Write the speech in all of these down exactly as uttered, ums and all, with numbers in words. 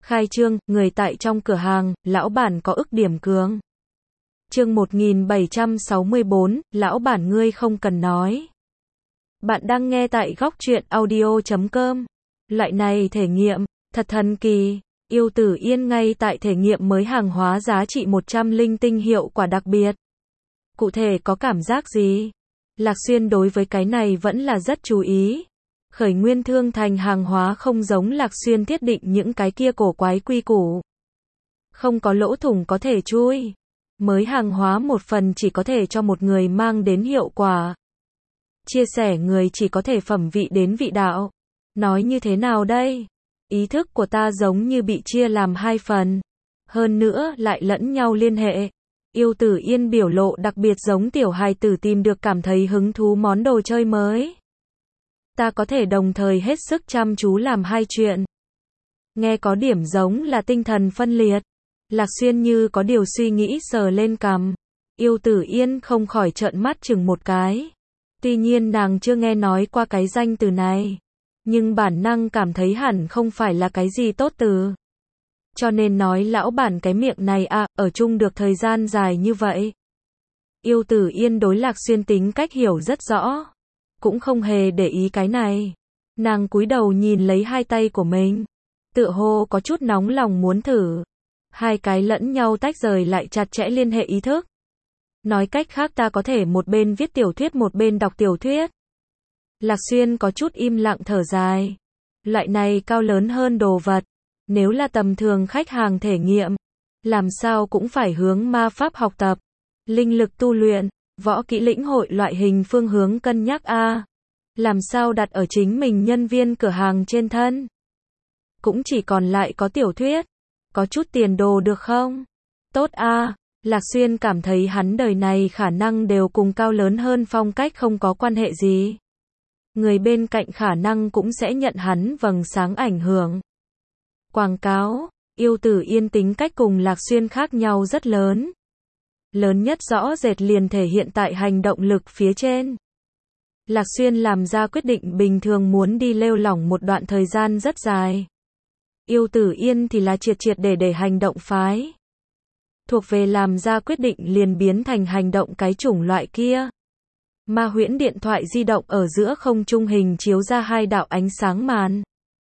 Khai trương, người tại trong cửa hàng, lão bản có ức điểm cường. Chương một nghìn bảy trăm sáu mươi bốn, lão bản ngươi không cần nói. Bạn đang nghe tại góc truyện audio chấm com. Loại này thể nghiệm, thật thần kỳ. Yêu Tử Yên ngay tại thể nghiệm mới hàng hóa giá trị một trăm linh tinh hiệu quả đặc biệt. Cụ thể có cảm giác gì? Lạc Xuyên đối với cái này vẫn là rất chú ý. Khởi nguyên thương thành hàng hóa không giống Lạc Xuyên thiết định những cái kia cổ quái quy củ. Không có lỗ thủng có thể chui. Mới hàng hóa một phần chỉ có thể cho một người mang đến hiệu quả. Chia sẻ người chỉ có thể phẩm vị đến vị đạo. Nói như thế nào đây? Ý thức của ta giống như bị chia làm hai phần. Hơn nữa lại lẫn nhau liên hệ. Yêu Tử Yên biểu lộ đặc biệt giống tiểu hài tử tìm được cảm thấy hứng thú món đồ chơi mới. Ta có thể đồng thời hết sức chăm chú làm hai chuyện. Nghe có điểm giống là tinh thần phân liệt. Lạc Xuyên như có điều suy nghĩ sờ lên cằm. Yêu Tử Yên không khỏi trợn mắt chừng một cái. Tuy nhiên nàng chưa nghe nói qua cái danh từ này. Nhưng bản năng cảm thấy hẳn không phải là cái gì tốt từ. Cho nên nói lão bản cái miệng này à, ở chung được thời gian dài như vậy. Yêu Tử Yên đối Lạc Xuyên tính cách hiểu rất rõ. Cũng không hề để ý cái này. Nàng cúi đầu nhìn lấy hai tay của mình. Tựa hồ có chút nóng lòng muốn thử. Hai cái lẫn nhau tách rời lại chặt chẽ liên hệ ý thức. Nói cách khác ta có thể một bên viết tiểu thuyết một bên đọc tiểu thuyết. Lạc Xuyên có chút im lặng thở dài. Loại này cao lớn hơn đồ vật. Nếu là tầm thường khách hàng thể nghiệm. Làm sao cũng phải hướng ma pháp học tập. Linh lực tu luyện. Võ kỹ lĩnh hội loại hình phương hướng cân nhắc a. Làm sao đặt ở chính mình nhân viên cửa hàng trên thân. Cũng chỉ còn lại có tiểu thuyết. Có chút tiền đồ được không? Tốt a. Lạc Xuyên cảm thấy hắn đời này khả năng đều cùng cao lớn hơn phong cách không có quan hệ gì. Người bên cạnh khả năng cũng sẽ nhận hắn vầng sáng ảnh hưởng. Quảng cáo. Yêu Tử Yên tính cách cùng Lạc Xuyên khác nhau rất lớn. Lớn nhất rõ rệt liền thể hiện tại hành động lực phía trên. Lạc Xuyên làm ra quyết định bình thường muốn đi lêu lỏng một đoạn thời gian rất dài. Yêu Tử Yên thì là triệt triệt để để hành động phái. Thuộc về làm ra quyết định liền biến thành hành động cái chủng loại kia. Ma huyễn điện thoại di động ở giữa không trung hình chiếu ra hai đạo ánh sáng màn.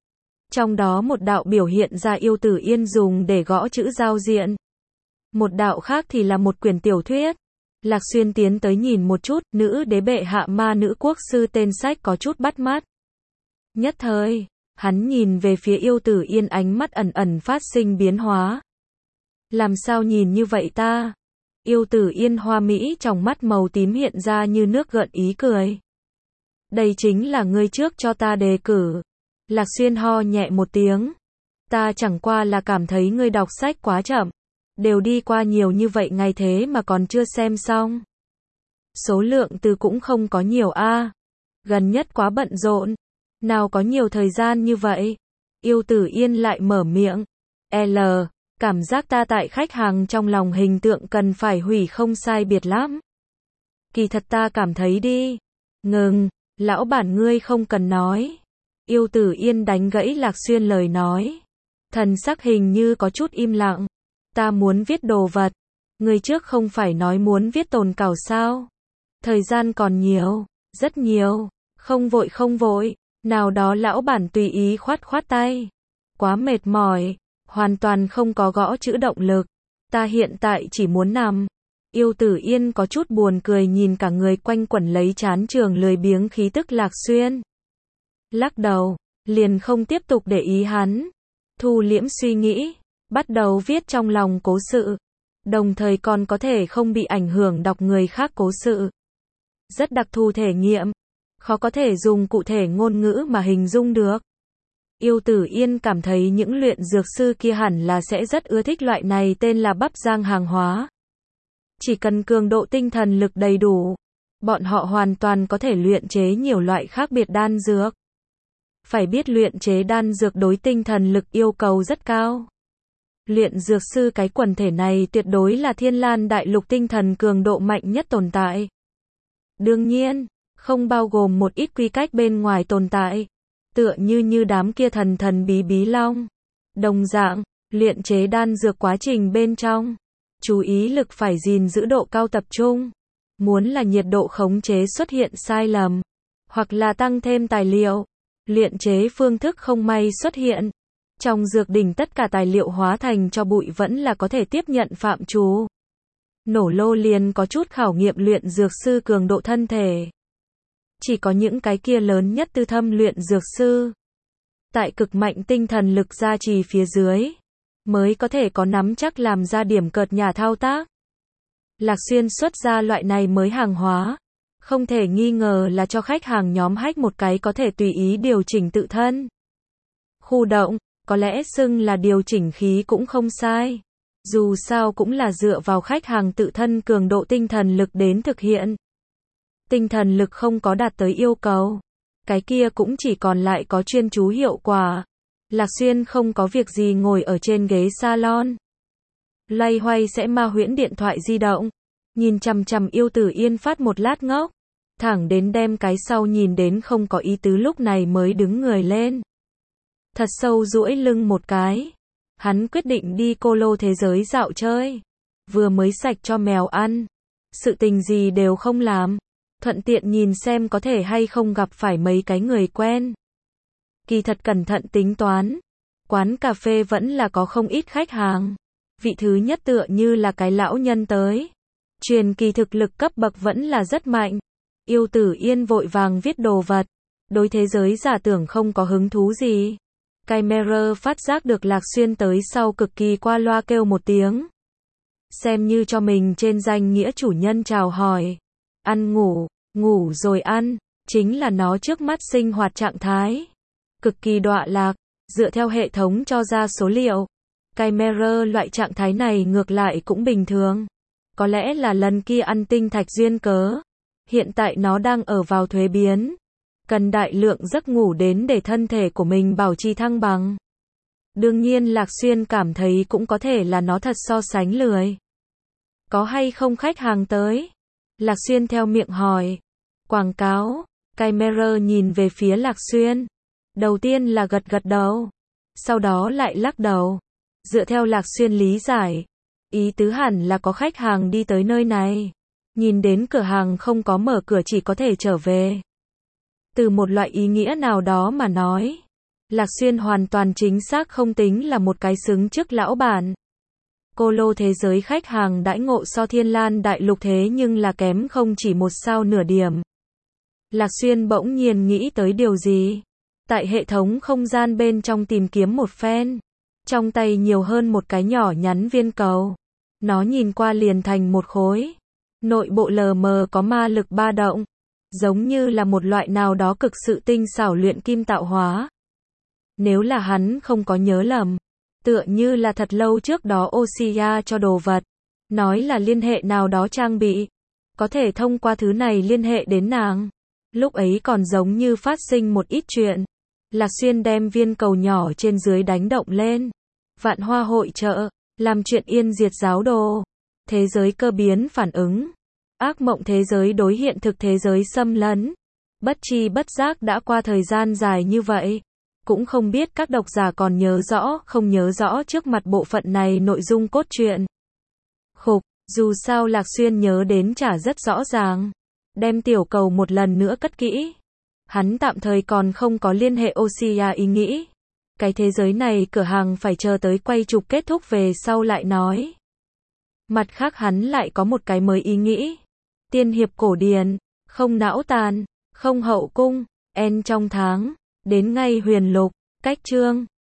Trong đó một đạo biểu hiện ra Yêu Tử Yên dùng để gõ chữ giao diện. Một đạo khác thì là một quyển tiểu thuyết. Lạc Xuyên tiến tới nhìn một chút, nữ đế bệ hạ ma nữ quốc sư tên sách có chút bắt mắt. Nhất thời, hắn nhìn về phía Yêu Tử Yên ánh mắt ẩn ẩn phát sinh biến hóa. Làm sao nhìn như vậy ta? Yêu Tử Yên hoa mỹ trong mắt màu tím hiện ra như nước gợn ý cười. Đây chính là ngươi trước cho ta đề cử. Lạc Xuyên ho nhẹ một tiếng. Ta chẳng qua là cảm thấy ngươi đọc sách quá chậm. Đều đi qua nhiều như vậy ngày thế mà còn chưa xem xong. Số lượng từ cũng không có nhiều a. Gần nhất quá bận rộn. Nào có nhiều thời gian như vậy. Yêu Tử Yên lại mở miệng. L. Cảm giác ta tại khách hàng trong lòng hình tượng cần phải hủy không sai biệt lắm. Kỳ thật ta cảm thấy đi. Ngừng. Lão bản ngươi không cần nói. Yêu Tử Yên đánh gãy Lạc Xuyên lời nói. Thần sắc hình như có chút im lặng. Ta muốn viết đồ vật. Người trước không phải nói muốn viết tồn cảo sao? Thời gian còn nhiều. Rất nhiều. Không vội không vội. Nào đó lão bản tùy ý khoát khoát tay. Quá mệt mỏi. Hoàn toàn không có gõ chữ động lực. Ta hiện tại chỉ muốn nằm. Yêu Tử Yên có chút buồn cười nhìn cả người quanh quẩn lấy chán trường lười biếng khí tức Lạc Xuyên. Lắc đầu. Liền không tiếp tục để ý hắn. Thu liễm suy nghĩ. Bắt đầu viết trong lòng cố sự. Đồng thời còn có thể không bị ảnh hưởng đọc người khác cố sự. Rất đặc thù thể nghiệm. Khó có thể dùng cụ thể ngôn ngữ mà hình dung được. Yêu Tử Yên cảm thấy những luyện dược sư kia hẳn là sẽ rất ưa thích loại này tên là bắp rang hàng hóa. Chỉ cần cường độ tinh thần lực đầy đủ. Bọn họ hoàn toàn có thể luyện chế nhiều loại khác biệt đan dược. Phải biết luyện chế đan dược đối tinh thần lực yêu cầu rất cao. Luyện dược sư cái quần thể này tuyệt đối là Thiên Lan đại lục tinh thần cường độ mạnh nhất tồn tại. Đương nhiên, không bao gồm một ít quy cách bên ngoài tồn tại. Tựa như như đám kia thần thần bí bí long. Đồng dạng, Luyện chế đan dược quá trình bên trong, chú ý lực phải gìn giữ độ cao tập trung. Muốn là nhiệt độ khống chế xuất hiện sai lầm, hoặc là tăng thêm tài liệu, luyện chế phương thức không may xuất hiện. Trong dược đỉnh tất cả tài liệu hóa thành cho bụi vẫn là có thể tiếp nhận phạm trù. Nổ lô liền có chút khảo nghiệm luyện dược sư cường độ thân thể. Chỉ có những cái kia lớn nhất tư thâm luyện dược sư, tại cực mạnh tinh thần lực gia trì phía dưới, mới có thể có nắm chắc làm ra điểm cợt nhả thao tác. Lạc Xuyên xuất ra loại này mới hàng hóa, không thể nghi ngờ là cho khách hàng nhóm hack một cái có thể tùy ý điều chỉnh tự thân. Khu động, có lẽ xưng là điều chỉnh khí cũng không sai. Dù sao cũng là dựa vào khách hàng tự thân cường độ tinh thần lực đến thực hiện. Tinh thần lực không có đạt tới yêu cầu, cái kia cũng chỉ còn lại có chuyên chú hiệu quả. Lạc Xuyên không có việc gì ngồi ở trên ghế salon, loay hoay sẽ ma huyễn điện thoại di động, nhìn chằm chằm Yêu Tử Yên phát một lát ngốc, thẳng đến đem cái sau nhìn đến không có ý tứ lúc này mới đứng người lên. Thật sâu duỗi lưng một cái, hắn quyết định đi cô lô thế giới dạo chơi. Vừa mới sạch cho mèo ăn, sự tình gì đều không làm, thuận tiện nhìn xem có thể hay không gặp phải mấy cái người quen. Kỳ thật cẩn thận tính toán, quán cà phê vẫn là có không ít khách hàng. Vị thứ nhất tựa như là cái lão nhân tới. Truyền kỳ thực lực cấp bậc vẫn là rất mạnh. Yêu Tử Yên vội vàng viết đồ vật, đối thế giới giả tưởng không có hứng thú gì. Camera phát giác được Lạc Xuyên tới sau cực kỳ qua loa kêu một tiếng. Xem như cho mình trên danh nghĩa chủ nhân chào hỏi. Ăn ngủ, ngủ rồi ăn, chính là nó trước mắt sinh hoạt trạng thái. Cực kỳ đọa lạc, dựa theo hệ thống cho ra số liệu. Camera loại trạng thái này ngược lại cũng bình thường. Có lẽ là lần kia ăn tinh thạch duyên cớ. Hiện tại nó đang ở vào thuế biến. Cần đại lượng giấc ngủ đến để thân thể của mình bảo trì thăng bằng. Đương nhiên Lạc Xuyên cảm thấy cũng có thể là nó thật so sánh lười. Có hay không khách hàng tới? Lạc Xuyên theo miệng hỏi. Quảng cáo. Camera nhìn về phía Lạc Xuyên. Đầu tiên là gật gật đầu. Sau đó lại lắc đầu. Dựa theo Lạc Xuyên lý giải, ý tứ hẳn là có khách hàng đi tới nơi này. Nhìn đến cửa hàng không có mở cửa chỉ có thể trở về. Từ một loại ý nghĩa nào đó mà nói, Lạc Xuyên hoàn toàn chính xác không tính là một cái xứng trước lão bản. Cô lô thế giới khách hàng đãi ngộ so Thiên Lan đại lục thế nhưng là kém không chỉ một sao nửa điểm. Lạc Xuyên bỗng nhiên nghĩ tới điều gì. Tại hệ thống không gian bên trong tìm kiếm một phen. Trong tay nhiều hơn một cái nhỏ nhắn viên cầu. Nó nhìn qua liền thành một khối. Nội bộ lờ mờ có ma lực ba động. Giống như là một loại nào đó cực sự tinh xảo luyện kim tạo hóa. Nếu là hắn không có nhớ lầm, tựa như là thật lâu trước đó Osia cho đồ vật. Nói là liên hệ nào đó trang bị. Có thể thông qua thứ này liên hệ đến nàng. Lúc ấy còn giống như phát sinh một ít chuyện. Lạc Xuyên đem viên cầu nhỏ trên dưới đánh động lên. Vạn hoa hội trợ, làm chuyện yên diệt giáo đồ. Thế giới cơ biến phản ứng. Ác mộng thế giới đối hiện thực thế giới xâm lấn. Bất chi bất giác đã qua thời gian dài như vậy. Cũng không biết các độc giả còn nhớ rõ, không nhớ rõ trước mặt bộ phận này nội dung cốt truyện. Khục, dù sao Lạc Xuyên nhớ đến chả rất rõ ràng. Đem tiểu cầu một lần nữa cất kỹ. Hắn tạm thời còn không có liên hệ Osia ý nghĩ. Cái thế giới này cửa hàng phải chờ tới quay chụp kết thúc về sau lại nói. Mặt khác hắn lại có một cái mới ý nghĩ. Tiên hiệp cổ điển, không não tàn, không hậu cung, en trong tháng, đến ngay huyền lục, cách chương.